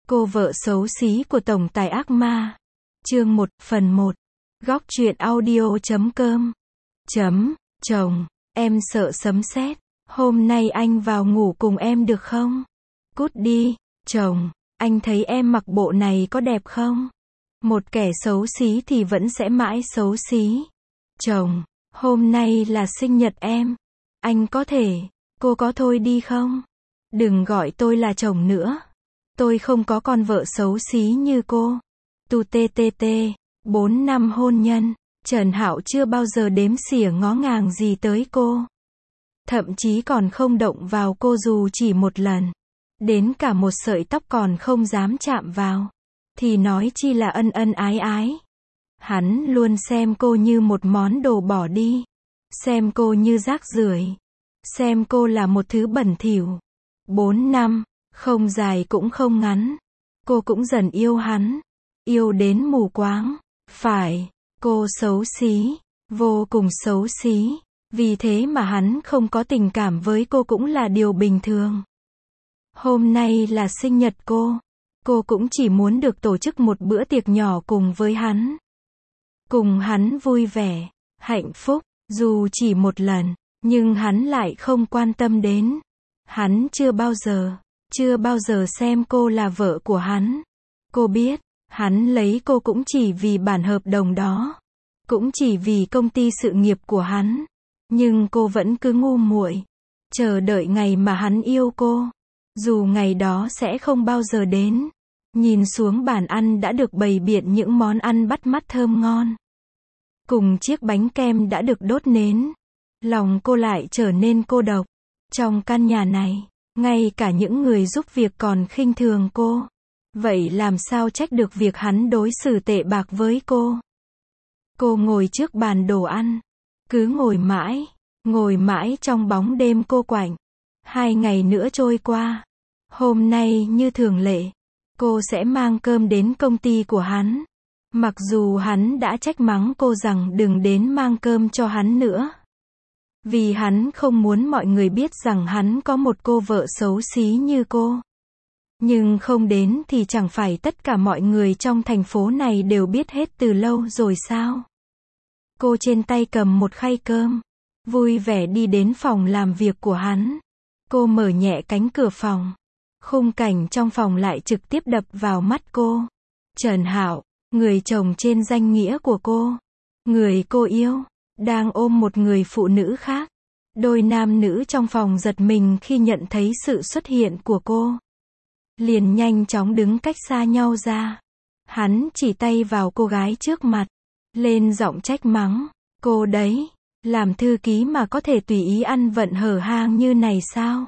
Cô vợ xấu xí của tổng tài ác ma. Chương 1, phần 1. Góc truyện audio.com. Chồng, em sợ sấm sét. Hôm nay anh vào ngủ cùng em được không? Cút đi. Chồng, anh thấy em mặc bộ này có đẹp không? Một kẻ xấu xí thì vẫn sẽ mãi xấu xí. Chồng, hôm nay là sinh nhật em. Anh có thể, cô có thôi đi không? Đừng gọi tôi là chồng nữa. Tôi không có con vợ xấu xí như cô. Tu TTT, 4 năm hôn nhân, Trần Hạo chưa bao giờ đếm xỉa ngó ngàng gì tới cô. Thậm chí còn không động vào cô dù chỉ một lần. Đến cả một sợi tóc còn không dám chạm vào. Thì nói chi là ân ân ái ái. Hắn luôn xem cô như một món đồ bỏ đi. Xem cô như rác rưởi. Xem cô là một thứ bẩn thỉu. 4 năm, không dài cũng không ngắn. Cô cũng dần yêu hắn. Yêu đến mù quáng. Phải, cô xấu xí. Vô cùng xấu xí. Vì thế mà hắn không có tình cảm với cô cũng là điều bình thường. Hôm nay là sinh nhật cô. Cô cũng chỉ muốn được tổ chức một bữa tiệc nhỏ cùng với hắn. Cùng hắn vui vẻ, hạnh phúc, dù chỉ một lần, nhưng hắn lại không quan tâm đến. Hắn chưa bao giờ xem cô là vợ của hắn. Cô biết, hắn lấy cô cũng chỉ vì bản hợp đồng đó. Cũng chỉ vì công ty sự nghiệp của hắn. Nhưng cô vẫn cứ ngu muội, chờ đợi ngày mà hắn yêu cô. Dù ngày đó sẽ không bao giờ đến. Nhìn xuống bàn ăn đã được bày biện những món ăn bắt mắt thơm ngon. Cùng chiếc bánh kem đã được đốt nến. Lòng cô lại trở nên cô độc. Trong căn nhà này, ngay cả những người giúp việc còn khinh thường cô. Vậy làm sao trách được việc hắn đối xử tệ bạc với cô? Cô ngồi trước bàn đồ ăn. Cứ ngồi mãi trong bóng đêm cô quạnh. 2 ngày nữa trôi qua. Hôm nay như thường lệ, cô sẽ mang cơm đến công ty của hắn. Mặc dù hắn đã trách mắng cô rằng đừng đến mang cơm cho hắn nữa. Vì hắn không muốn mọi người biết rằng hắn có một cô vợ xấu xí như cô. Nhưng không đến thì chẳng phải tất cả mọi người trong thành phố này đều biết hết từ lâu rồi sao? Cô trên tay cầm một khay cơm, vui vẻ đi đến phòng làm việc của hắn. Cô mở nhẹ cánh cửa phòng. Khung cảnh trong phòng lại trực tiếp đập vào mắt cô. Trần Hạo, người chồng trên danh nghĩa của cô, người cô yêu, đang ôm một người phụ nữ khác. Đôi nam nữ trong phòng giật mình khi nhận thấy sự xuất hiện của cô. Liền nhanh chóng đứng cách xa nhau ra. Hắn chỉ tay vào cô gái trước mặt, lên giọng trách mắng. Cô đấy, làm thư ký mà có thể tùy ý ăn vận hở hang như này sao?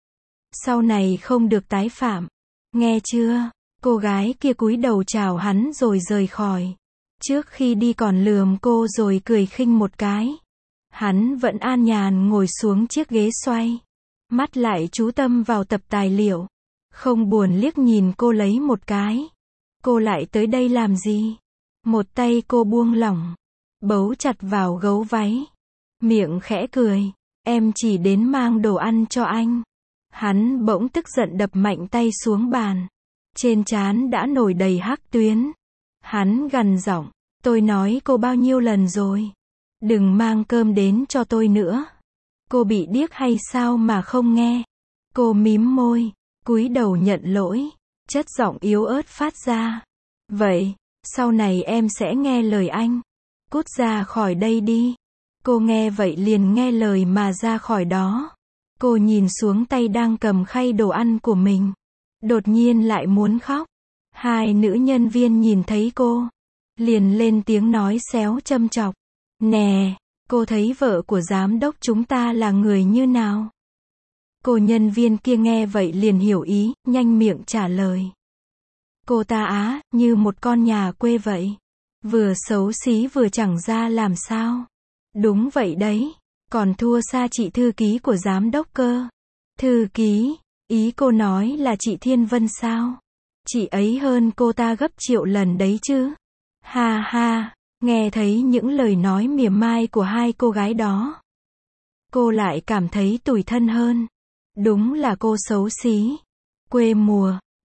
Sau này không được tái phạm. Nghe chưa? Cô gái kia cúi đầu chào hắn rồi rời khỏi. Trước khi đi còn lườm cô rồi cười khinh một cái. Hắn vẫn an nhàn ngồi xuống chiếc ghế xoay. Mắt lại chú tâm vào tập tài liệu. Không buồn liếc nhìn cô lấy một cái. Cô lại tới đây làm gì? Một tay cô buông lỏng, bấu chặt vào gấu váy. Miệng khẽ cười. Em chỉ đến mang đồ ăn cho anh. Hắn bỗng tức giận đập mạnh tay xuống bàn. Trên trán đã nổi đầy hắc tuyến. Hắn gằn giọng. Tôi nói cô bao nhiêu lần rồi? Đừng mang cơm đến cho tôi nữa. Cô bị điếc hay sao mà không nghe? Cô mím môi, cúi đầu nhận lỗi. Chất giọng yếu ớt phát ra. Vậy, sau này em sẽ nghe lời anh. Cút ra khỏi đây đi. Cô nghe vậy liền nghe lời mà ra khỏi đó. Cô nhìn xuống tay đang cầm khay đồ ăn của mình. Đột nhiên lại muốn khóc. 2 nữ nhân viên nhìn thấy cô, liền lên tiếng nói xéo châm chọc. Nè, cô thấy vợ của giám đốc chúng ta là người như nào? Cô nhân viên kia nghe vậy liền hiểu ý, nhanh miệng trả lời. Cô ta á, như một con nhà quê vậy. Vừa xấu xí vừa chẳng ra làm sao. Đúng vậy đấy. Còn thua xa chị thư ký của giám đốc cơ. Thư ký, ý cô nói là chị Thiên Vân sao? Chị ấy hơn cô ta gấp triệu lần đấy chứ. Ha ha, nghe thấy những lời nói mỉa mai của 2 cô gái đó. Cô lại cảm thấy tủi thân hơn. Đúng là cô xấu xí, quê mùa,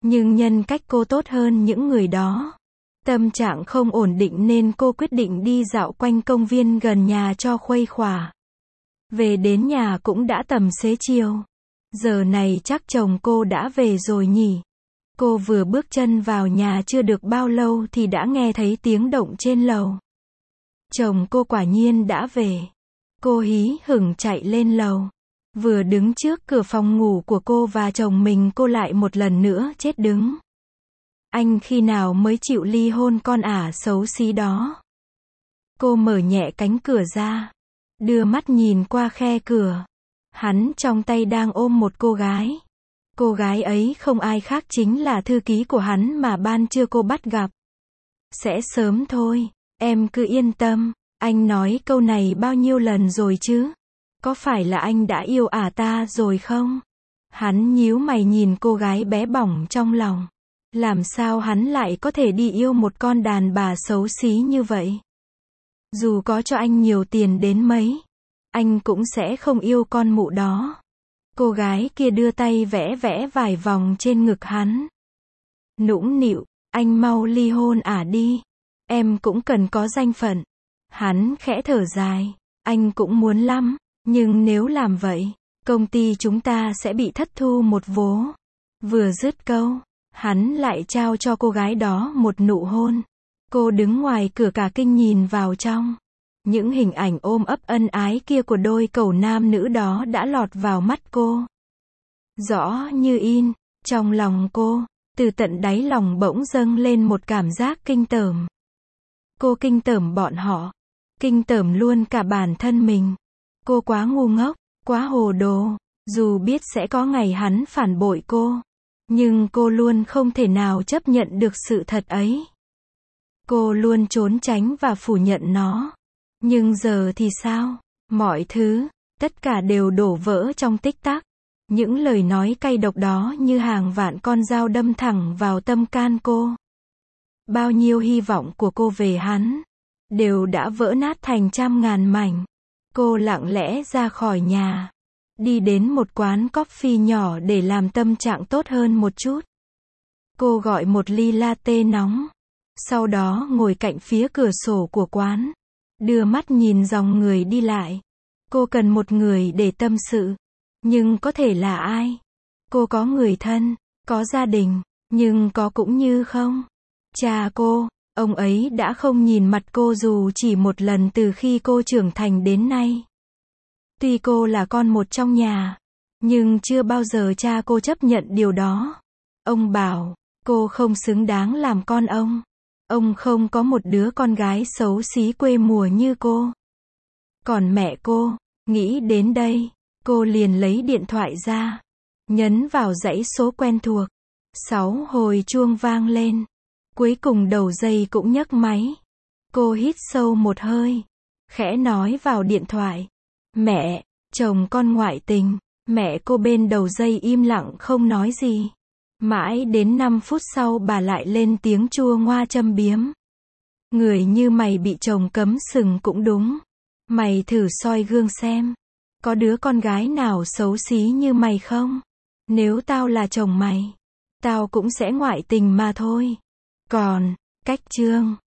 Nhưng nhân cách cô tốt hơn những người đó. Tâm trạng không ổn định nên cô quyết định đi dạo quanh công viên gần nhà cho khuây khỏa. Về đến nhà cũng đã tầm xế chiều. Giờ này chắc chồng cô đã về rồi nhỉ. Cô vừa bước chân vào nhà chưa được bao lâu thì đã nghe thấy tiếng động trên lầu. Chồng cô quả nhiên đã về. Cô hí hửng chạy lên lầu. Vừa đứng trước cửa phòng ngủ của cô và chồng mình, cô lại một lần nữa chết đứng. Anh khi nào mới chịu ly hôn con ả xấu xí đó? Cô mở nhẹ cánh cửa ra, đưa mắt nhìn qua khe cửa. Hắn trong tay đang ôm một cô gái. Cô gái ấy không ai khác chính là thư ký của hắn mà ban trưa cô bắt gặp. Sẽ sớm thôi, em cứ yên tâm. Anh nói câu này bao nhiêu lần rồi chứ? Có phải là anh đã yêu ả ta rồi không? Hắn nhíu mày nhìn cô gái bé bỏng trong lòng. Làm sao hắn lại có thể đi yêu một con đàn bà xấu xí như vậy? Dù có cho anh nhiều tiền đến mấy, anh cũng sẽ không yêu con mụ đó. Cô gái kia đưa tay vẽ vẽ vài vòng trên ngực hắn. Nũng nịu, anh mau ly hôn ả đi. Em cũng cần có danh phận. Hắn khẽ thở dài. Anh cũng muốn lắm. Nhưng nếu làm vậy, công ty chúng ta sẽ bị thất thu một vố. Vừa dứt câu, hắn lại trao cho cô gái đó một nụ hôn. Cô đứng ngoài cửa cả kinh nhìn vào trong. Những hình ảnh ôm ấp ân ái kia của đôi cẩu nam nữ đó đã lọt vào mắt cô. Rõ như in, trong lòng cô, từ tận đáy lòng bỗng dâng lên một cảm giác kinh tởm. Cô kinh tởm bọn họ, kinh tởm luôn cả bản thân mình. Cô quá ngu ngốc, quá hồ đồ, dù biết sẽ có ngày hắn phản bội cô. Nhưng cô luôn không thể nào chấp nhận được sự thật ấy. Cô luôn trốn tránh và phủ nhận nó. Nhưng giờ thì sao? Mọi thứ, tất cả đều đổ vỡ trong tích tắc. Những lời nói cay độc đó như hàng vạn con dao đâm thẳng vào tâm can cô. Bao nhiêu hy vọng của cô về hắn, đều đã vỡ nát thành trăm ngàn mảnh. Cô lặng lẽ ra khỏi nhà, đi đến một quán coffee nhỏ để làm tâm trạng tốt hơn một chút. Cô gọi một ly latte nóng, sau đó ngồi cạnh phía cửa sổ của quán, đưa mắt nhìn dòng người đi lại. Cô cần một người để tâm sự, nhưng có thể là ai? Cô có người thân, có gia đình, nhưng có cũng như không. Cha cô, ông ấy đã không nhìn mặt cô dù chỉ một lần từ khi cô trưởng thành đến nay. Tuy cô là con một trong nhà, nhưng chưa bao giờ cha cô chấp nhận điều đó. Ông bảo, cô không xứng đáng làm con ông. Ông không có một đứa con gái xấu xí quê mùa như cô. Còn mẹ cô, nghĩ đến đây, cô liền lấy điện thoại ra, nhấn vào dãy số quen thuộc. 6 hồi chuông vang lên. Cuối cùng đầu dây cũng nhấc máy. Cô hít sâu một hơi, khẽ nói vào điện thoại. Mẹ, chồng con ngoại tình. Mẹ cô bên đầu dây im lặng không nói gì. Mãi đến 5 phút sau bà lại lên tiếng chua ngoa châm biếm. Người như mày bị chồng cấm sừng cũng đúng. Mày thử soi gương xem. Có đứa con gái nào xấu xí như mày không? Nếu tao là chồng mày, tao cũng sẽ ngoại tình mà thôi. Còn, cách chương